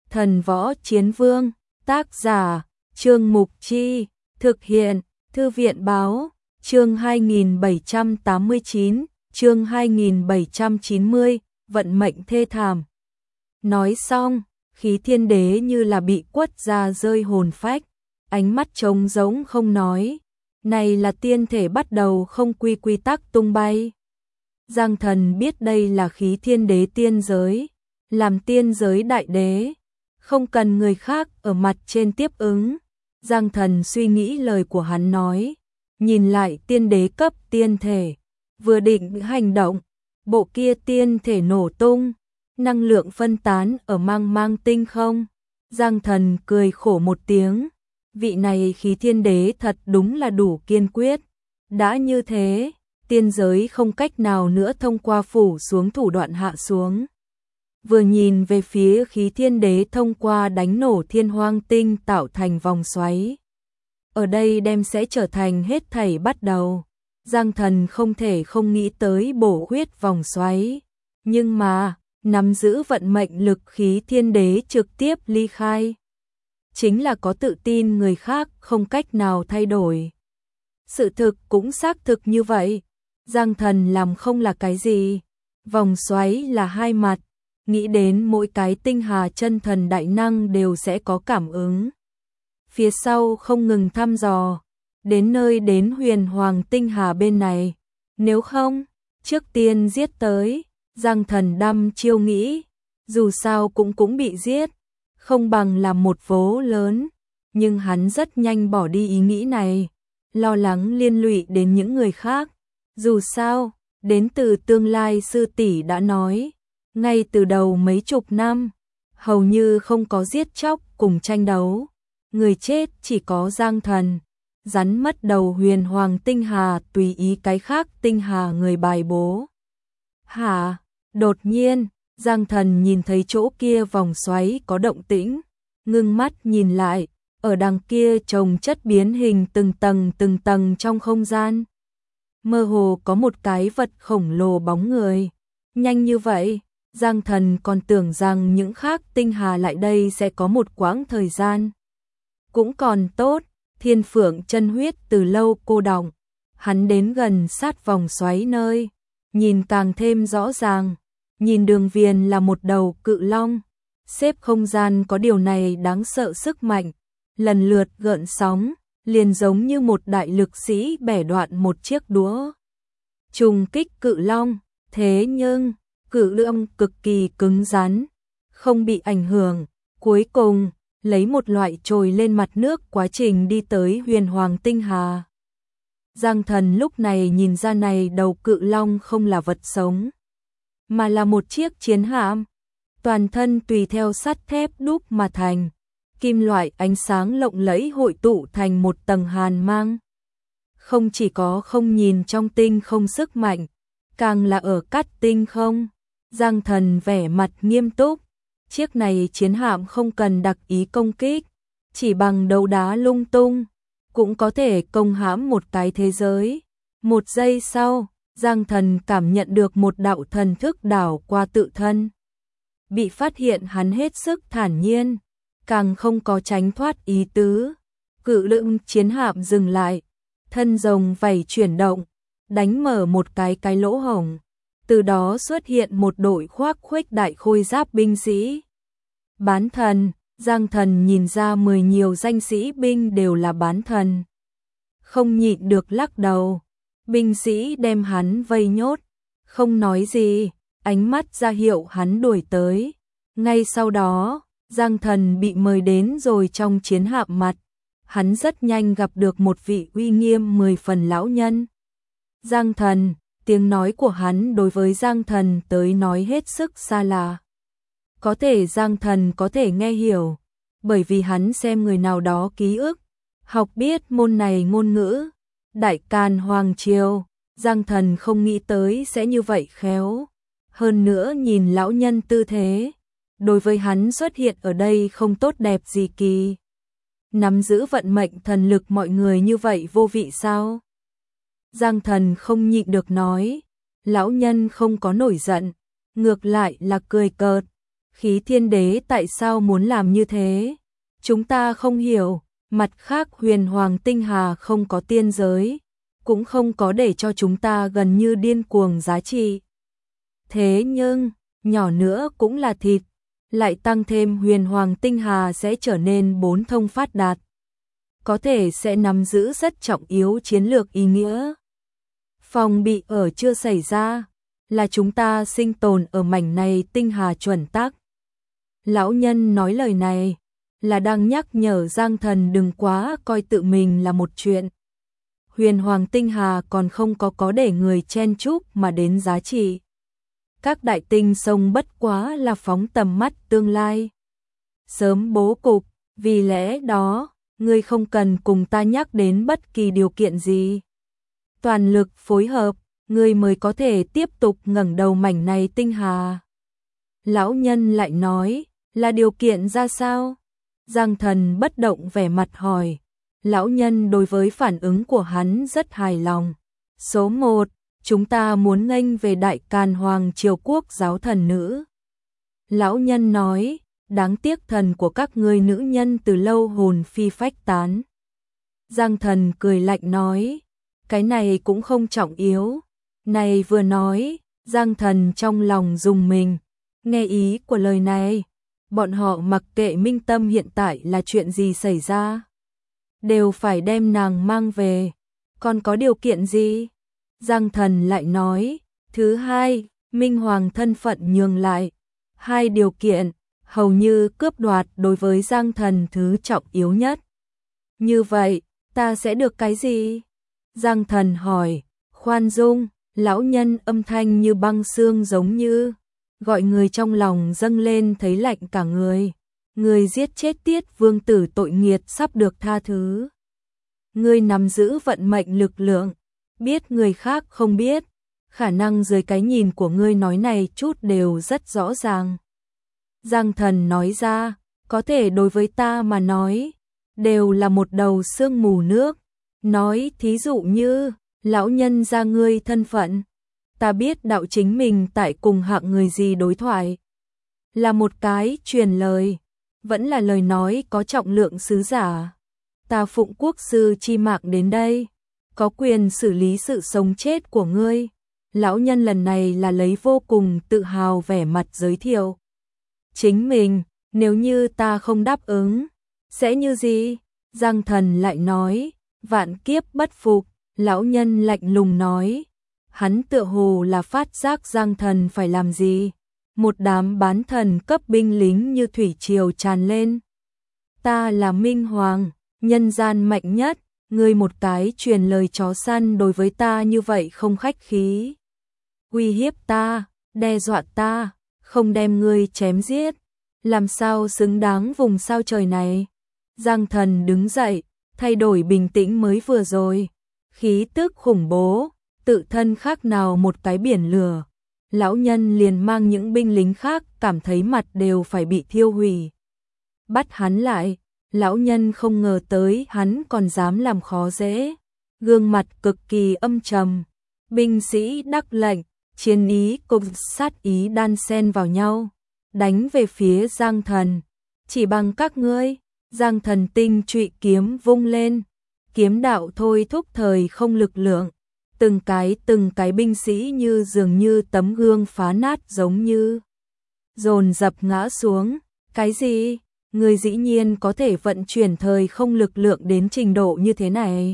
Thần Võ Chiến Vương, tác giả, Trương Mục Chi, thực hiện, Thư viện Báo, chương 2789, chương 2790, vận mệnh thê thảm. Nói xong, Khí Thiên Đế như là bị quất ra rơi hồn phách, ánh mắt trống rỗng không nói. Này là tiên thể bắt đầu không quy tắc tung bay. Giang Thần biết đây là Khí Thiên Đế tiên giới, làm tiên giới đại đế, không cần người khác ở mặt trên tiếp ứng. Giang Thần suy nghĩ lời của hắn nói, nhìn lại tiên đế cấp tiên thể, vừa định hành động, bộ kia tiên thể nổ tung, năng lượng phân tán ở mang mang tinh không. Giang Thần cười khổ một tiếng, vị này Khí Thiên Đế thật đúng là đủ kiên quyết. Đã như thế, tiên giới không cách nào nữa thông qua phủ xuống thủ đoạn hạ xuống. Vừa nhìn về phía Khí Thiên Đế thông qua đánh nổ Thiên Hoang Tinh tạo thành vòng xoáy. Ở đây đem sẽ trở thành hết thảy bắt đầu. Giang Thần không thể không nghĩ tới bổ huyết vòng xoáy. Nhưng mà, nắm giữ vận mệnh lực Khí Thiên Đế trực tiếp ly khai. Chính là có tự tin người khác không cách nào thay đổi. Sự thực cũng xác thực như vậy. Giang Thần làm không là cái gì. Vòng xoáy là hai mặt. Nghĩ đến mỗi cái tinh hà chân thần đại năng đều sẽ có cảm ứng. Phía sau không ngừng thăm dò, đến nơi đến huyền hoàng tinh hà bên này. Nếu không, trước tiên giết tới. Giang Thần đăm chiêu nghĩ, dù sao cũng bị giết, không bằng làm một vố lớn. Nhưng hắn rất nhanh bỏ đi ý nghĩ này, lo lắng liên lụy đến những người khác. Dù sao, đến từ tương lai sư tỷ đã nói, ngay từ đầu mấy chục năm, hầu như không có giết chóc cùng tranh đấu. Người chết chỉ có Giang Thần, rắn mất đầu huyền hoàng tinh hà tùy ý cái khác tinh hà người bài bố. Hả? Đột nhiên, Giang Thần nhìn thấy chỗ kia vòng xoáy có động tĩnh, ngưng mắt nhìn lại, ở đằng kia chồng chất biến hình từng tầng trong không gian. Mơ hồ có một cái vật khổng lồ bóng người. Nhanh như vậy, Giang Thần còn tưởng rằng những khác tinh hà lại đây sẽ có một quãng thời gian. Cũng còn tốt, Thiên Phượng chân huyết từ lâu cô đọng, hắn đến gần sát vòng xoáy nơi, nhìn càng thêm rõ ràng, nhìn đường viền là một đầu cự long, xếp không gian có điều này đáng sợ sức mạnh, lần lượt gợn sóng, liền giống như một đại lực sĩ bẻ đoạn một chiếc đũa. Trùng kích cự long, thế nhưng, cự long cực kỳ cứng rắn, không bị ảnh hưởng, cuối cùng, lấy một loại trồi lên mặt nước quá trình đi tới huyền hoàng tinh hà. Giang Thần lúc này nhìn ra này đầu cự long không là vật sống, mà là một chiếc chiến hạm, toàn thân tùy theo sắt thép đúc mà thành, kim loại ánh sáng lộng lẫy hội tụ thành một tầng hàn mang. Không chỉ có không nhìn trong tinh không sức mạnh, càng là ở cắt tinh không. Giang Thần vẻ mặt nghiêm túc, chiếc này chiến hạm không cần đặc ý công kích, chỉ bằng đấu đá lung tung, cũng có thể công hãm một cái thế giới. Một giây sau, Giang Thần cảm nhận được một đạo thần thức đảo qua tự thân. Bị phát hiện hắn hết sức thản nhiên, càng không có tránh thoát ý tứ. Cự lượng chiến hạm dừng lại, thân rồng vảy chuyển động, đánh mở một cái lỗ hổng. Từ đó xuất hiện một đội khoác khuếch đại khôi giáp binh sĩ. Bán thần, Giang Thần nhìn ra 10 nhiều danh sĩ binh đều là bán thần. Không nhịn được lắc đầu, binh sĩ đem hắn vây nhốt, không nói gì, ánh mắt ra hiệu hắn đuổi tới. Ngay sau đó, Giang Thần bị mời đến rồi trong chiến hạm mặt, hắn rất nhanh gặp được một vị uy nghiêm 10 phần lão nhân. Giang Thần, tiếng nói của hắn đối với Giang Thần tới nói hết sức xa lạ. Có thể Giang Thần có thể nghe hiểu, bởi vì hắn xem người nào đó ký ức, học biết môn này ngôn ngữ. Đại Càn Hoàng Triều, Giang Thần không nghĩ tới sẽ như vậy khéo. Hơn nữa nhìn lão nhân tư thế, đối với hắn xuất hiện ở đây không tốt đẹp gì kỳ. Nắm giữ vận mệnh thần lực mọi người như vậy vô vị sao? Giang Thần không nhịn được nói, lão nhân không có nổi giận, ngược lại là cười cợt. Khí Thiên Đế tại sao muốn làm như thế? Chúng ta không hiểu. Mặt khác Huyền Hoàng Tinh Hà không có tiên giới, cũng không có để cho chúng ta gần như điên cuồng giá trị. Thế nhưng, nhỏ nữa cũng là thịt, lại tăng thêm Huyền Hoàng Tinh Hà sẽ trở nên bốn thông phát đạt. Có thể sẽ nắm giữ rất trọng yếu chiến lược ý nghĩa. Phòng bị ở chưa xảy ra, là chúng ta sinh tồn ở mảnh này tinh hà chuẩn tắc. Lão nhân nói lời này, là đang nhắc nhở Giang Thần đừng quá coi tự mình là một chuyện. Huyền Hoàng Tinh Hà còn không có để người chen chúc mà đến giá trị. Các đại tinh sông bất quá là phóng tầm mắt tương lai. Sớm bố cục, vì lẽ đó, ngươi không cần cùng ta nhắc đến bất kỳ điều kiện gì. Toàn lực phối hợp, ngươi mới có thể tiếp tục ngẩng đầu mảnh này tinh hà. Lão nhân lại nói, là điều kiện ra sao? Giang Thần bất động vẻ mặt hỏi. Lão nhân đối với phản ứng của hắn rất hài lòng. Số 1, chúng ta muốn nghênh về Đại Càn Hoàng Triều Quốc giáo thần nữ. Lão nhân nói, đáng tiếc thần của các ngươi nữ nhân từ lâu hồn phi phách tán. Giang Thần cười lạnh nói, cái này cũng không trọng yếu. Này vừa nói, Giang Thần trong lòng rùng mình, nghe ý của lời này, bọn họ mặc kệ Minh Tâm hiện tại là chuyện gì xảy ra, đều phải đem nàng mang về. Còn có điều kiện gì? Giang Thần lại nói, thứ hai, Minh Hoàng thân phận nhường lại. Hai điều kiện, hầu như cướp đoạt đối với Giang Thần thứ trọng yếu nhất. Như vậy, ta sẽ được cái gì? Giang Thần hỏi, khoan dung, lão nhân âm thanh như băng xương giống như, gọi người trong lòng dâng lên thấy lạnh cả người. Người giết chết Tiết Vương tử tội nghiệt sắp được tha thứ. Ngươi nắm giữ vận mệnh lực lượng, biết người khác không biết, khả năng dưới cái nhìn của ngươi nói này chút đều rất rõ ràng. Giang Thần nói ra, có thể đối với ta mà nói, đều là một đầu sương mù nước. Nói thí dụ như, lão nhân ra ngươi thân phận, ta biết đạo chính mình tại cùng hạng người gì đối thoại. Là một cái truyền lời, vẫn là lời nói có trọng lượng sứ giả. Ta phụng quốc sư chi mạng đến đây, có quyền xử lý sự sống chết của ngươi. Lão nhân lần này là lấy vô cùng tự hào vẻ mặt giới thiệu. Chính mình, nếu như ta không đáp ứng, sẽ như gì? Giang Thần lại nói, vạn kiếp bất phục. Lão nhân lạnh lùng nói, hắn tựa hồ là phát giác Giang Thần phải làm gì. Một đám bán thần cấp binh lính như thủy triều tràn lên. Ta là Minh Hoàng, nhân gian mạnh nhất, ngươi một cái truyền lời chó săn đối với ta như vậy không khách khí. Uy hiếp ta, đe dọa ta, không đem ngươi chém giết, làm sao xứng đáng vùng sao trời này. Giang Thần đứng dậy, thay đổi bình tĩnh mới vừa rồi. Khí tức khủng bố, tự thân khác nào một cái biển lửa. Lão nhân liền mang những binh lính khác cảm thấy mặt đều phải bị thiêu hủy. Bắt hắn lại, lão nhân không ngờ tới hắn còn dám làm khó dễ. Gương mặt cực kỳ âm trầm, binh sĩ đắc lệnh, chiến ý cùng sát ý đan xen vào nhau, đánh về phía Giang Thần. Chỉ bằng các ngươi. Giang Thần tinh trụy kiếm vung lên, kiếm đạo thôi thúc thời không lực lượng, từng cái binh sĩ như dường như tấm gương phá nát giống như dồn dập ngã xuống. Cái gì? Người dĩ nhiên có thể vận chuyển thời không lực lượng đến trình độ như thế này?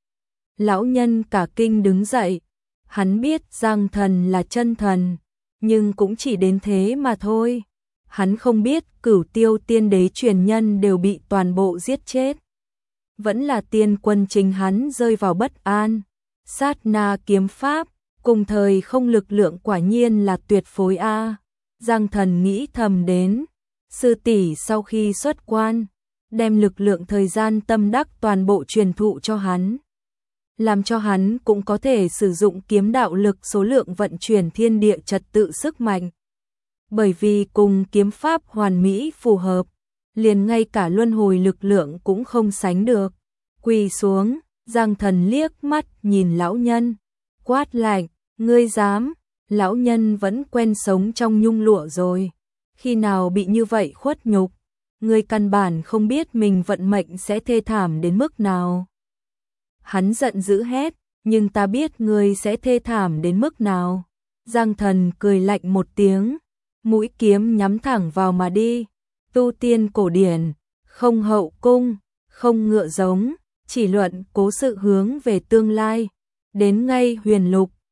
Lão nhân cả kinh đứng dậy, hắn biết Giang Thần là chân thần, nhưng cũng chỉ đến thế mà thôi. Hắn không biết Cửu Tiêu Tiên Đế truyền nhân đều bị toàn bộ giết chết. Vẫn là tiên quân chính hắn rơi vào bất an. Sát na kiếm pháp, cùng thời không lực lượng quả nhiên là tuyệt phối a. Giang Thần nghĩ thầm đến, sư tỷ sau khi xuất quan, đem lực lượng thời gian tâm đắc toàn bộ truyền thụ cho hắn. Làm cho hắn cũng có thể sử dụng kiếm đạo lực số lượng vận chuyển thiên địa trật tự sức mạnh. Bởi vì cùng kiếm pháp hoàn mỹ phù hợp, liền ngay cả luân hồi lực lượng cũng không sánh được. Quỳ xuống, Giang Thần liếc mắt nhìn lão nhân, quát lạnh, ngươi dám? Lão nhân vẫn quen sống trong nhung lụa rồi, khi nào bị như vậy khuất nhục, ngươi căn bản không biết mình vận mệnh sẽ thê thảm đến mức nào. Hắn giận dữ hét, nhưng ta biết ngươi sẽ thê thảm đến mức nào. Giang Thần cười lạnh một tiếng, mũi kiếm nhắm thẳng vào mà đi. Tu tiên cổ điển, không hậu cung, không ngựa giống, chỉ luận cố sự hướng về tương lai. Đến ngay huyền lục,